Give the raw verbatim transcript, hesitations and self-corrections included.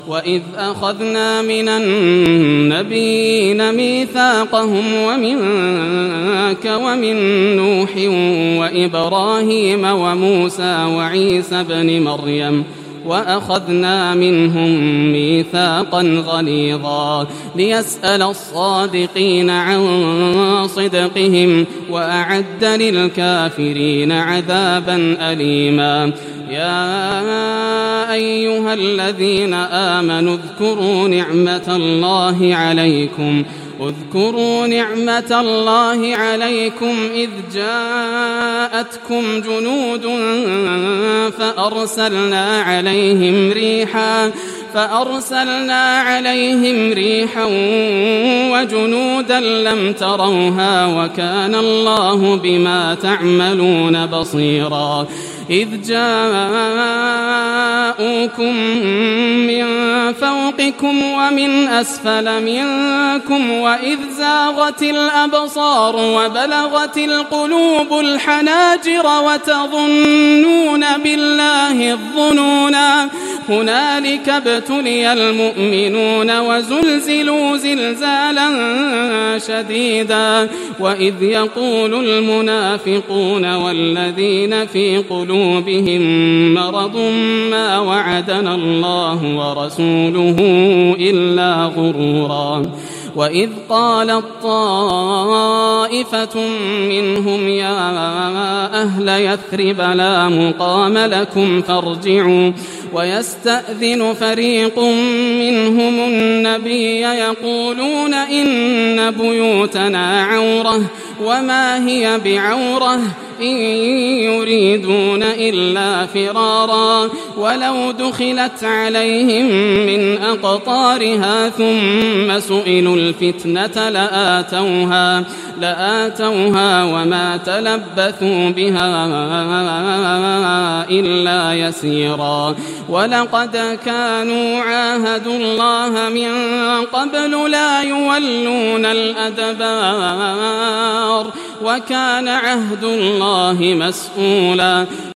وإذ أخذنا من النبيين ميثاقهم ومنك ومن نوح وإبراهيم وموسى وعيسى بن مريم وأخذنا منهم ميثاقا غليظا ليسأل الصادقين عن صدقهم وأعد للكافرين عذابا أليما. يا أيها الذين آمنوا اذكروا نعمة الله عليكم اذكروا نعمة الله عليكم إذ جاءتكم جنود فأرسلنا عليهم ريحا فأرسلنا عليهم ريحا وجنودا لم تروها وكان الله بما تعملون بصيرا. إذ جاءوكم من فوقكم ومن أسفل منكم وإذ زاغت الأبصار وبلغت القلوب الحناجر وتظنون بالله الظنونا هنالك ابتلي المؤمنون وزلزلوا زلزالا شديدا. وإذ يقول المنافقون والذين في قلوبهم مرض ما وعدنا الله ورسوله إلا غرورا. وإذ قالت طائفة منهم يا أهل يثرب لا مقام لكم فارجعوا ويستأذن فريق منهم النبي يقولون إن بيوتنا عورة وما هي بعورة إن يريدون إلا فرارا ولو دخلت عليهم من أقطارها ثم سئلوا الفتنة لآتوها, لآتوها وما تلبثوا بها إلا يسيرا. ولقد كانوا عاهدوا الله من قبل لا يولون الأدبار وكان عهد الله مسؤولا.